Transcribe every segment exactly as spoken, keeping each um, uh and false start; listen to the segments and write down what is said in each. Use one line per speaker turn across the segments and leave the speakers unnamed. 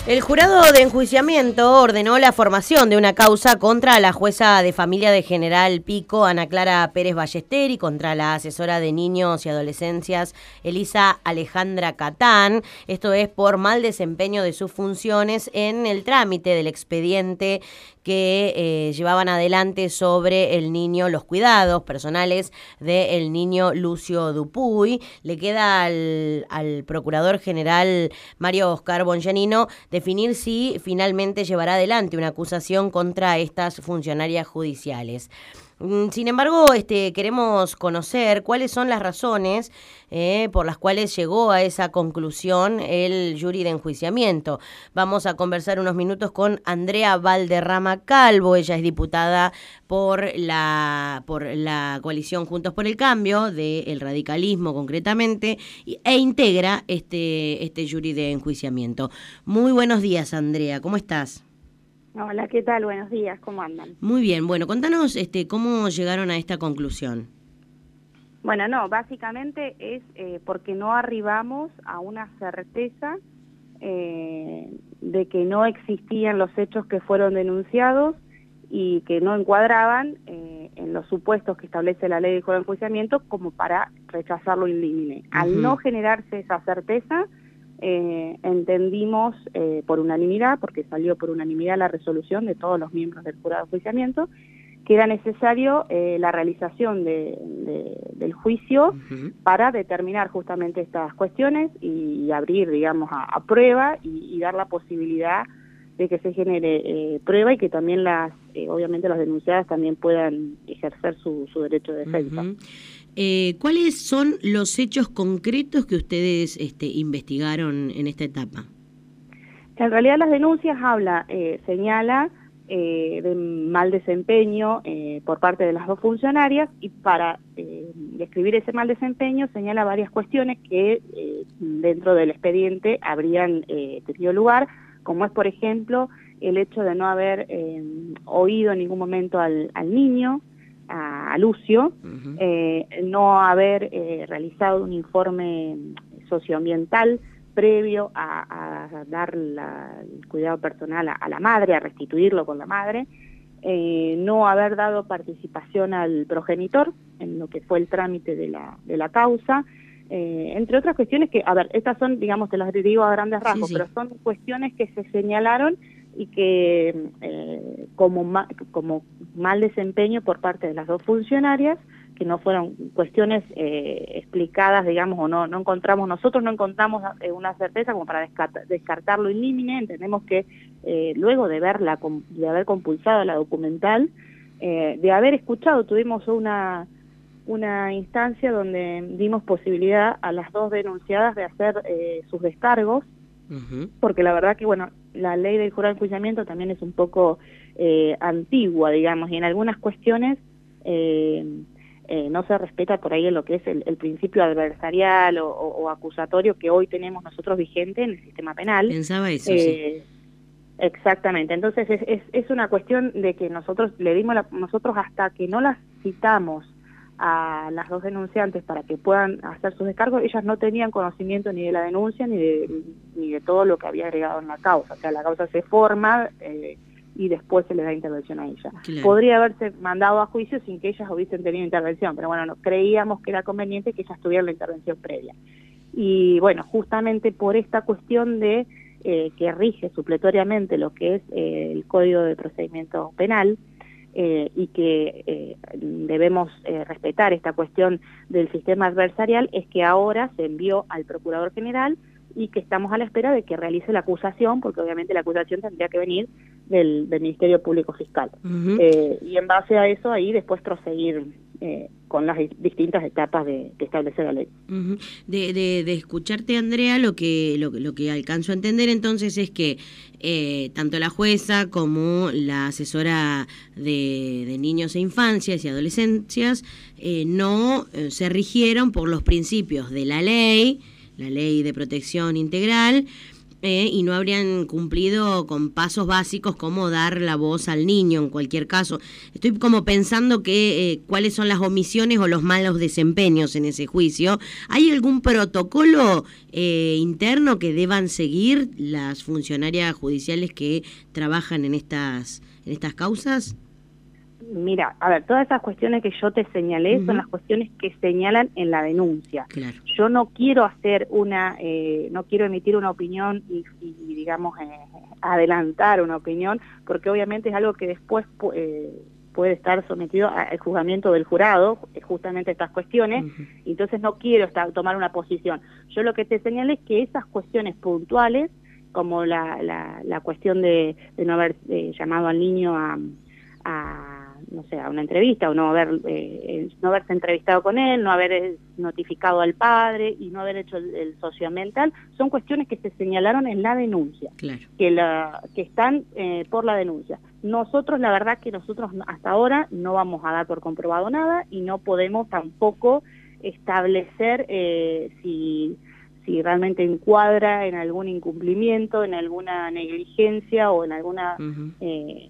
El jurado de enjuiciamiento ordenó la formación de una causa contra la jueza de familia de General Pico, Ana Clara Pérez Ballester, y contra la asesora de niños y adolescencias, Elisa Alejandra Catán. Esto es por mal desempeño de sus funciones en el trámite del expediente que eh, llevaban adelante sobre el niño, los cuidados personales del niño Lucio Dupuy. Le queda al, al procurador general Mario Oscar Bonjanino definir si finalmente llevará adelante una acusación contra estas funcionarias judiciales. Sin embargo, este, queremos conocer cuáles son las razones eh, por las cuales llegó a esa conclusión el jury de enjuiciamiento. Vamos a conversar unos minutos con Andrea Valderrama Calvo. Ella es diputada por la, por la coalición Juntos por el Cambio, del radicalismo concretamente, e integra este, este jury de enjuiciamiento. Muy buenos días, Andrea. ¿Cómo estás?
Hola, ¿qué tal? Buenos días, ¿cómo andan?
Muy bien, bueno, contanos este, cómo llegaron a esta conclusión.
Bueno, no, básicamente es eh, porque no arribamos a una certeza eh, de que no existían los hechos que fueron denunciados y que no encuadraban eh, en los supuestos que establece la ley de juego de enjuiciamiento como para rechazarlo in limine. Uh-huh. Al no generarse esa certeza, Eh, entendimos eh, por unanimidad, porque salió por unanimidad la resolución de todos los miembros del jurado de enjuiciamiento, que era necesario eh, la realización de, de, del juicio uh-huh. para determinar justamente estas cuestiones y, y abrir, digamos, a, a prueba y, y dar la posibilidad de que se genere eh, prueba y que también las, eh, obviamente las denunciadas también puedan ejercer su, su derecho de defensa.
Uh-huh. Eh, ¿Cuáles son los hechos concretos que ustedes este, investigaron en esta etapa?
En realidad las denuncias habla, eh, señala eh, de mal desempeño eh, por parte de las dos funcionarias, y para eh, describir ese mal desempeño señala varias cuestiones que eh, dentro del expediente habrían eh, tenido lugar, como es, por ejemplo, el hecho de no haber eh, oído en ningún momento al, al niño, a, a Lucio, uh-huh. eh, no haber eh, realizado un informe socioambiental previo a, a dar la, el cuidado personal a, a la madre, a restituirlo con la madre, eh, no haber dado participación al progenitor en lo que fue el trámite de la, de la causa, eh, entre otras cuestiones que, a ver, estas son, digamos, te las digo a grandes rasgos, sí, sí. pero son cuestiones que se señalaron y que eh, como, ma, como mal desempeño por parte de las dos funcionarias, que no fueron cuestiones eh, explicadas, digamos, o no no encontramos, nosotros no encontramos eh, una certeza como para descarta, descartarlo in limine. Entendemos que eh, luego de verla, de haber compulsado la documental, eh, de haber escuchado, tuvimos una una instancia donde dimos posibilidad a las dos denunciadas de hacer eh, sus descargos, uh-huh. porque la verdad que, bueno, la ley del jurado de enjuiciamiento también es un poco eh, antigua, digamos, y en algunas cuestiones eh, eh, no se respeta por ahí en lo que es el, el principio adversarial o, o, o acusatorio que hoy tenemos nosotros vigente en el sistema penal.
Pensaba eso,
eh, sí. Exactamente, entonces es, es, es una cuestión de que nosotros le dimos, la, nosotros hasta que no las citamos a las dos denunciantes para que puedan hacer sus descargos, ellas no tenían conocimiento ni de la denuncia ni de, ni de todo lo que había agregado en la causa. O sea, la causa se forma eh, y después se le da intervención a ella. Claro. Podría haberse mandado a juicio sin que ellas hubiesen tenido intervención, pero bueno, no, creíamos que era conveniente que ellas tuvieran la intervención previa. Y bueno, justamente por esta cuestión de eh, que rige supletoriamente lo que es eh, el Código de Procedimiento Penal, Eh, y que eh, debemos eh, respetar esta cuestión del sistema adversarial, es que ahora se envió al Procurador General y que estamos a la espera de que realice la acusación, porque obviamente la acusación tendría que venir del, del Ministerio Público Fiscal. Uh-huh. eh, y en base a eso, ahí después proseguir eh, con las distintas etapas de, que establece la ley.
Uh-huh. de, de, de escucharte, Andrea, lo que, lo, lo que alcanzo a entender entonces es que eh, tanto la jueza como la asesora de, de niños e infancias y adolescencias eh, no eh, se rigieron por los principios de la ley, la ley de protección integral, Eh, y no habrían cumplido con pasos básicos como dar la voz al niño en cualquier caso. Estoy como pensando que eh, cuáles son las omisiones o los malos desempeños en ese juicio. ¿Hay algún protocolo eh, interno que deban seguir las funcionarias judiciales que trabajan en estas, en estas causas?
Mira, a ver, todas esas cuestiones que yo te señalé
Uh-huh.
son las cuestiones que señalan en la denuncia.
Claro.
Yo no quiero hacer una, eh, no quiero emitir una opinión y, y digamos, eh, adelantar una opinión, porque obviamente es algo que después eh, puede estar sometido al juzgamiento del jurado, justamente estas cuestiones, uh-huh. Entonces no quiero estar, tomar una posición. Yo lo que te señalé es que esas cuestiones puntuales, como la, la, la cuestión de, de no haber eh, llamado al niño a... a no sé, a una entrevista o no haber eh, no haberse entrevistado con él, no haber notificado al padre y no haber hecho el, el socioambiental, son cuestiones que se señalaron en la denuncia,
claro.
que, la, que están eh, por la denuncia. Nosotros, la verdad que nosotros hasta ahora no vamos a dar por comprobado nada y no podemos tampoco establecer eh, si, si realmente encuadra en algún incumplimiento, en alguna negligencia o en alguna... Uh-huh. eh,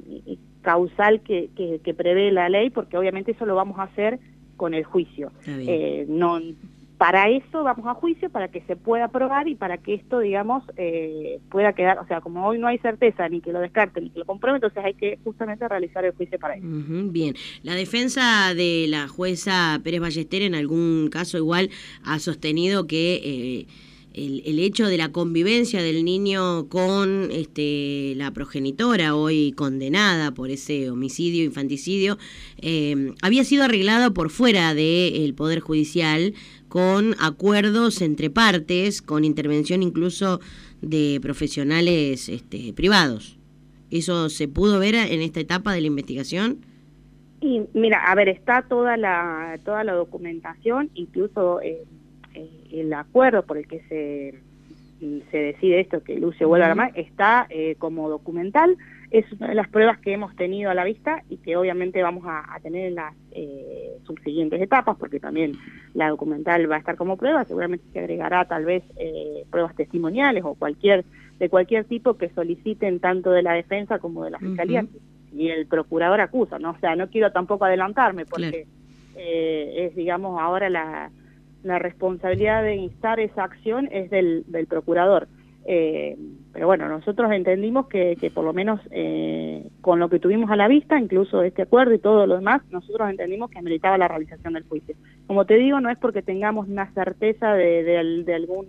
causal que, que, que prevé la ley, porque obviamente eso lo vamos a hacer con el juicio. Eh, no, para eso vamos a juicio, para que se pueda probar y para que esto, digamos, eh, pueda quedar, o sea, como hoy no hay certeza ni que lo descarte ni que lo compruebe, entonces hay que justamente realizar el juicio para eso.
Uh-huh, bien, la defensa de la jueza Pérez Ballester en algún caso igual ha sostenido que... Eh, El, el hecho de la convivencia del niño con este, la progenitora, hoy condenada por ese homicidio, infanticidio, eh, había sido arreglado por fuera del Poder Judicial con acuerdos entre partes, con intervención incluso de profesionales este, privados. ¿Eso se pudo ver en esta etapa de la investigación?
Y mira, a ver, está toda la, toda la documentación, incluso... Eh, el acuerdo por el que se, se decide esto, que Lucio vuelva a la mar, está eh, como documental, es una de las pruebas que hemos tenido a la vista y que obviamente vamos a, a tener en las eh, subsiguientes etapas, porque también la documental va a estar como prueba, seguramente se agregará tal vez eh, pruebas testimoniales o cualquier de cualquier tipo que soliciten tanto de la defensa como de la fiscalía, uh-huh. Y el procurador acusa, ¿no? O sea, no quiero tampoco adelantarme, porque claro. eh, es, digamos, ahora la... la responsabilidad de instar esa acción es del, del procurador. Eh, pero bueno, nosotros entendimos que, que por lo menos eh, con lo que tuvimos a la vista, incluso este acuerdo y todo lo demás, nosotros entendimos que ameritaba la realización del juicio. Como te digo, no es porque tengamos una certeza de, de, de algún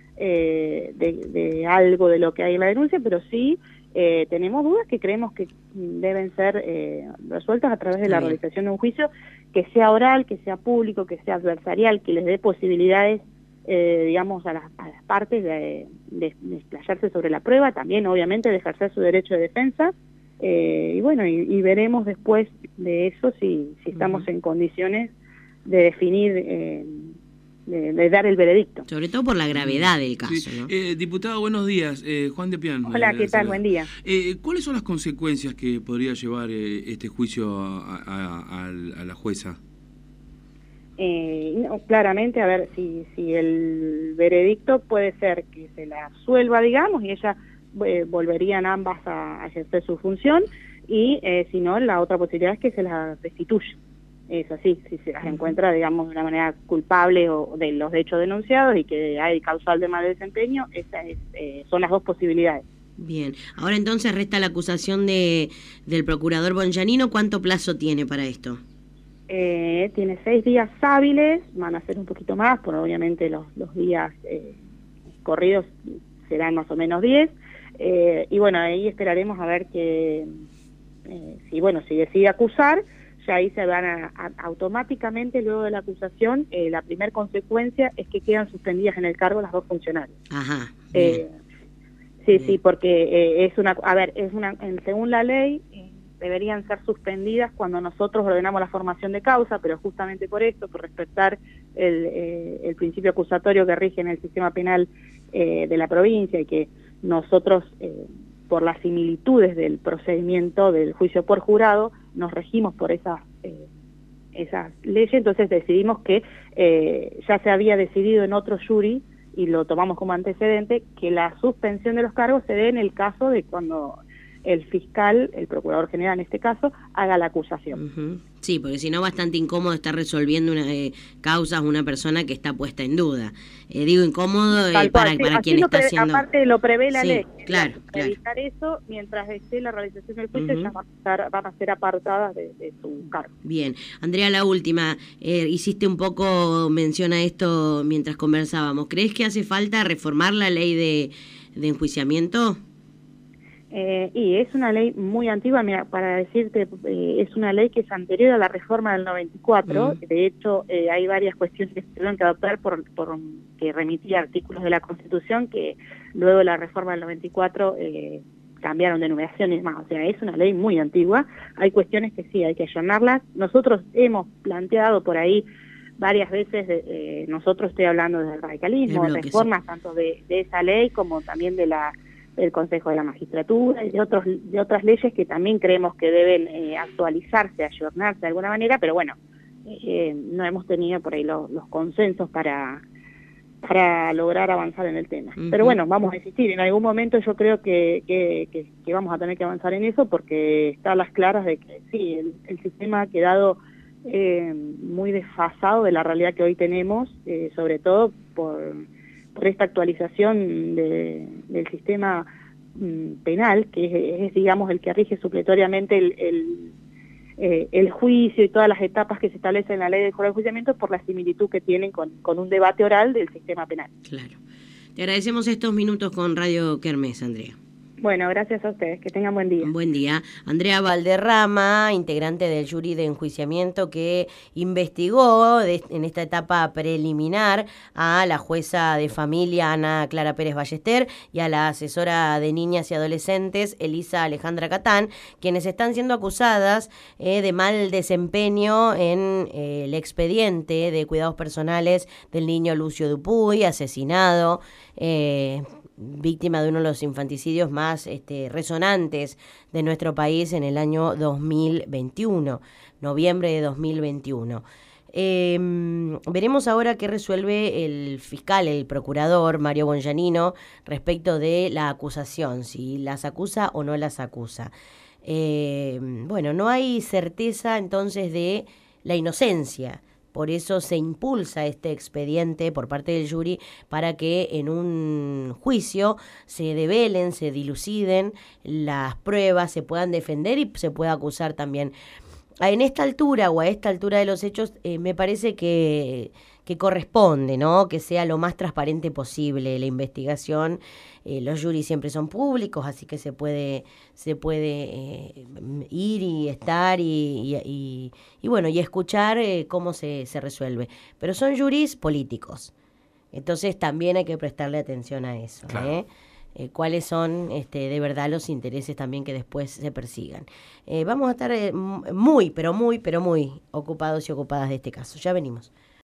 eh, de, de algo de lo que hay en la denuncia, pero sí eh, tenemos dudas que creemos que deben ser eh, resueltas a través de la realización de un juicio que sea oral, que sea público, que sea adversarial, que les dé posibilidades, eh, digamos, a las, a las partes de, de, de explayarse sobre la prueba, también obviamente de ejercer su derecho de defensa, eh, y bueno, y, y veremos después de eso si, si estamos uh-huh. en condiciones de definir, eh, de, de dar el veredicto.
Sobre todo por la gravedad del caso, sí.
¿no? Eh, diputado, buenos días. Eh, Juan de Pian.
Hola, ¿qué tal? Buen día.
Eh, ¿Cuáles son las consecuencias que podría llevar eh, este juicio a, a, a, a la jueza?
Eh, no, claramente, a ver, si, si el veredicto puede ser que se la absuelva, digamos, y ella eh, volverían ambas a, a ejercer su función, y eh, si no, la otra posibilidad es que se las destituya. Es así, si se las encuentra, digamos, de una manera culpable o de los hechos denunciados y que hay causal de mal desempeño, esas es, eh, son las dos posibilidades.
Bien, ahora entonces resta la acusación de del procurador Bonjanino. ¿Cuánto plazo tiene para esto?
Eh, tiene seis días hábiles, van a ser un poquito más, por obviamente los, los días eh, corridos serán más o menos diez, eh, y bueno, ahí esperaremos a ver que, eh, si bueno, si decide acusar, ya ahí se van a, a, automáticamente luego de la acusación, eh, la primera consecuencia es que quedan suspendidas en el cargo las dos funcionarias.
Ajá.
Eh, sí, bien. Sí, porque eh, es una, a ver, es una, en, según la ley, eh, deberían ser suspendidas cuando nosotros ordenamos la formación de causa, pero justamente por esto, por respetar el, eh, el principio acusatorio que rige en el sistema penal eh, de la provincia y que nosotros, eh, por las similitudes del procedimiento del juicio por jurado, nos regimos por esas, eh, esas leyes, entonces decidimos que eh, ya se había decidido en otro jury y lo tomamos como antecedente, que la suspensión de los cargos se dé en el caso de cuando el fiscal, el procurador general en este caso, haga la acusación.
Uh-huh. Sí, porque si no, bastante incómodo estar resolviendo una eh, causas una persona que está puesta en duda. Eh, digo incómodo eh, para,
sí,
para quien está
pre,
haciendo...
Aparte lo prevé la
sí,
ley.
Claro,
revisar
claro.
eso, mientras esté la realización del juicio,
Uh-huh.
ya van a, estar, van a ser apartadas de, de su cargo.
Bien. Andrea, la última. Eh, hiciste un poco mención a esto mientras conversábamos. ¿Crees que hace falta reformar la ley de, de enjuiciamiento?
Eh, y es una ley muy antigua, mira, para decirte, eh, es una ley que es anterior a la reforma del noventa y cuatro, mm. de hecho eh, hay varias cuestiones que se tuvieron que adoptar por, por que remitía artículos de la Constitución que luego de la reforma del noventa y cuatro eh, cambiaron de numeración y más, o sea, es una ley muy antigua, hay cuestiones que sí, hay que ayornarlas, nosotros hemos planteado por ahí varias veces, de, eh, nosotros estoy hablando del radicalismo, de reformas sí. tanto de, de esa ley como también de la del Consejo de la Magistratura y de, otros, de otras leyes que también creemos que deben eh, actualizarse, ayornarse de alguna manera, pero bueno, eh, no hemos tenido por ahí los, los consensos para, para lograr avanzar en el tema. Uh-huh. Pero bueno, vamos a insistir, en algún momento yo creo que, que, que, que vamos a tener que avanzar en eso porque está a las claras de que sí, el, el sistema ha quedado eh, muy desfasado de la realidad que hoy tenemos, eh, sobre todo por... por esta actualización de, del sistema mm, penal, que es, es, digamos, el que rige supletoriamente el, el, eh, el juicio y todas las etapas que se establecen en la ley del jurado de enjuiciamiento por la similitud que tienen con, con un debate oral del sistema penal.
Claro. Te agradecemos estos minutos con Radio Kermés, Andrea.
Bueno, gracias a ustedes. Que tengan buen día.
Buen día. Andrea Valderrama, integrante del jury de enjuiciamiento que investigó de, en esta etapa preliminar a la jueza de familia Ana Clara Pérez Ballester y a la asesora de niñas y adolescentes Elisa Alejandra Catán, quienes están siendo acusadas eh, de mal desempeño en eh, el expediente de cuidados personales del niño Lucio Dupuy, asesinado, eh, víctima de uno de los infanticidios más este, resonantes de nuestro país en el año dos mil veintiuno, noviembre de dos mil veintiuno. Eh, veremos ahora qué resuelve el fiscal, el procurador Mario Bongianino respecto de la acusación, si las acusa o no las acusa. Eh, bueno, no hay certeza entonces de la inocencia. Por eso se impulsa este expediente por parte del jury para que en un juicio se develen, se diluciden las pruebas, se puedan defender y se pueda acusar también. En esta altura o a esta altura de los hechos eh, me parece que, que corresponde, ¿no? Que sea lo más transparente posible la investigación. Eh, los juris siempre son públicos, así que se puede se puede eh, ir y estar y, y, y, y bueno y escuchar eh, cómo se, se resuelve. Pero son juris políticos, entonces también hay que prestarle atención a eso, claro. ¿eh? Eh, cuáles son este, de verdad los intereses también que después se persigan. Eh, vamos a estar eh, muy, pero muy, pero muy ocupados y ocupadas de este caso. Ya venimos.